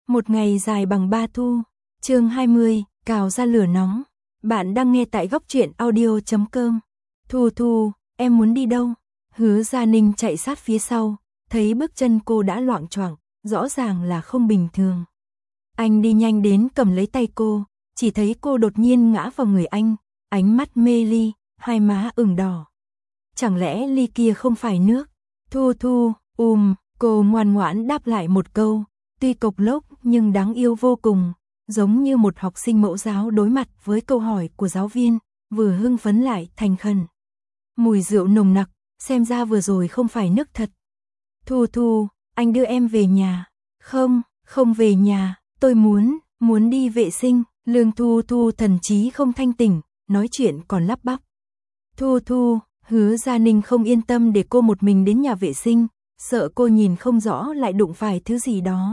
Một ngày dài bằng 3 thu. Chương 20, cào ra lửa nóng. Bạn đang nghe tại góc truyện audio.com. Thu Thu, em muốn đi đâu? Hứa Gia Ninh chạy sát phía sau, thấy bước chân cô đã loạng choạng, rõ ràng là không bình thường. Anh đi nhanh đến cầm lấy tay cô, chỉ thấy cô đột nhiên ngã vào người anh, ánh mắt mê ly, hai má ửng đỏ. Chẳng lẽ ly kia không phải nước? Thu Thu, cô ngoan ngoãn đáp lại một câu, tuy cộc lốc nhưng đáng yêu vô cùng, giống như một học sinh mẫu giáo đối mặt với câu hỏi của giáo viên, vừa hưng phấn lại thành khẩn. Mùi rượu nồng nặc, xem ra vừa rồi không phải nước thật. Thu Thu, anh đưa em về nhà. Không về nhà, tôi muốn đi vệ sinh. Lương Thu Thu thần trí không thanh tỉnh, nói chuyện còn lắp bắp. Thu Thu, Hứa Gia Ninh không yên tâm để cô một mình đến nhà vệ sinh, sợ cô nhìn không rõ lại đụng phải thứ gì đó.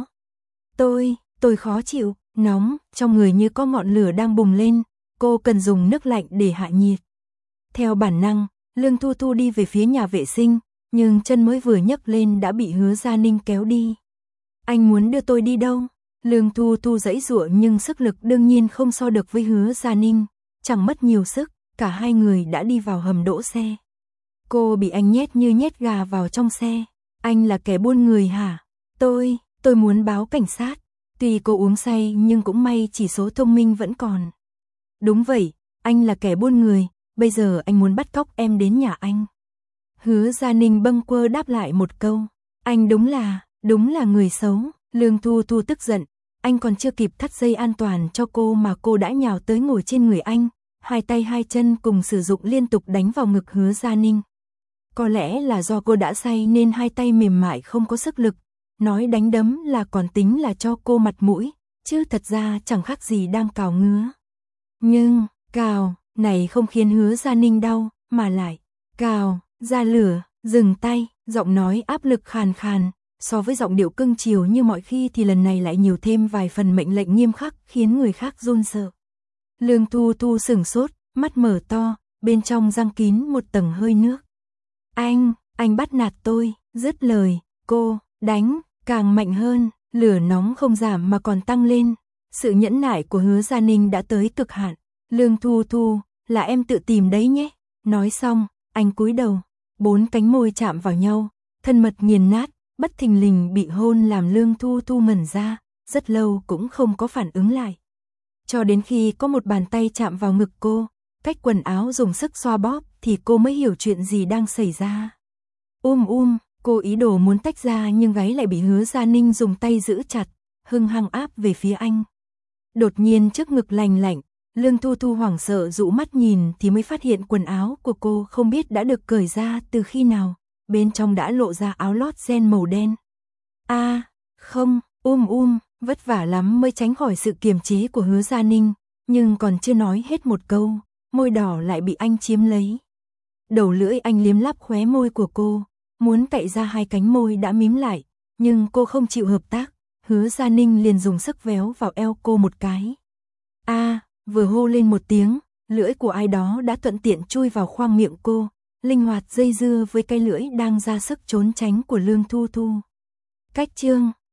Tôi khó chịu, nóng, trong người như có ngọn lửa đang bùng lên, cô cần dùng nước lạnh để hạ nhiệt. Theo bản năng, Lương Thu Thu đi về phía nhà vệ sinh, nhưng chân mới vừa nhấc lên đã bị Hứa Gia Ninh kéo đi. Anh muốn đưa tôi đi đâu? Lương Thu Thu giãy giụa nhưng sức lực đương nhiên không so được với Hứa Gia Ninh, chẳng mất nhiều sức, cả hai người đã đi vào hầm đỗ xe. Cô bị anh nhét như nhét gà vào trong xe. Anh là kẻ buôn người hả? Tôi muốn báo cảnh sát. Tuy cô uống say nhưng cũng may chỉ số thông minh vẫn còn. Đúng vậy, anh là kẻ buôn người, bây giờ anh muốn bắt cóc em đến nhà anh. Hứa Gia Ninh bâng quơ đáp lại một câu. Anh đúng là người xấu. Lương Thu Thu tức giận, anh còn chưa kịp thắt dây an toàn cho cô mà cô đã nhào tới ngồi trên người anh, hai tay hai chân cùng sử dụng liên tục đánh vào ngực Hứa Gia Ninh. Có lẽ là do cô đã say nên hai tay mềm mại không có sức lực, nói đánh đấm là còn tính là cho cô mặt mũi, chứ thật ra chẳng khác gì đang cào ngứa. Nhưng, cào, này không khiến Hứa Gia Ninh đau, mà lại, cào, ra lửa, dừng tay, giọng nói áp lực khàn khàn, so với giọng điệu cưng chiều như mọi khi thì lần này lại nhiều thêm vài phần mệnh lệnh nghiêm khắc khiến người khác run sợ. Lương Thu Thu sửng sốt, mắt mở to, bên trong giăng kín một tầng hơi nước. Anh bắt nạt tôi, dứt lời, cô, đánh, càng mạnh hơn, lửa nóng không giảm mà còn tăng lên. Sự nhẫn nại của Hứa Gia Ninh đã tới cực hạn. Lương Thu Thu, là em tự tìm đấy nhé. Nói xong, anh cúi đầu, 4 cánh môi chạm vào nhau, thân mật nghiền nát, bất thình lình bị hôn làm Lương Thu Thu ngẩn ra, rất lâu cũng không có phản ứng lại. Cho đến khi có một bàn tay chạm vào ngực cô, cách quần áo dùng sức xoa bóp thì cô mới hiểu chuyện gì đang xảy ra. Cô ý đồ muốn tách ra nhưng gáy lại bị Hứa Gia Ninh dùng tay giữ chặt, hung hăng áp về phía anh. Đột nhiên trước ngực lành lạnh, Lương Thu Thu hoảng sợ dụ mắt nhìn thì mới phát hiện quần áo của cô không biết đã được cởi ra từ khi nào, bên trong đã lộ ra áo lót ren màu đen. Không, vất vả lắm mới tránh khỏi sự kiềm chế của Hứa Gia Ninh, nhưng còn chưa nói hết một câu, môi đỏ lại bị anh chiếm lấy. Đầu lưỡi anh liếm láp khóe môi của cô, muốn cạy ra hai cánh môi đã mím lại, nhưng cô không chịu hợp tác, Hứa Gia Ninh liền dùng sức véo vào eo cô một cái. Vừa hô lên một tiếng, lưỡi của ai đó đã thuận tiện chui vào khoang miệng cô, linh hoạt dây dưa với cái lưỡi đang ra sức trốn tránh của Lương Thu Thu. Cách chương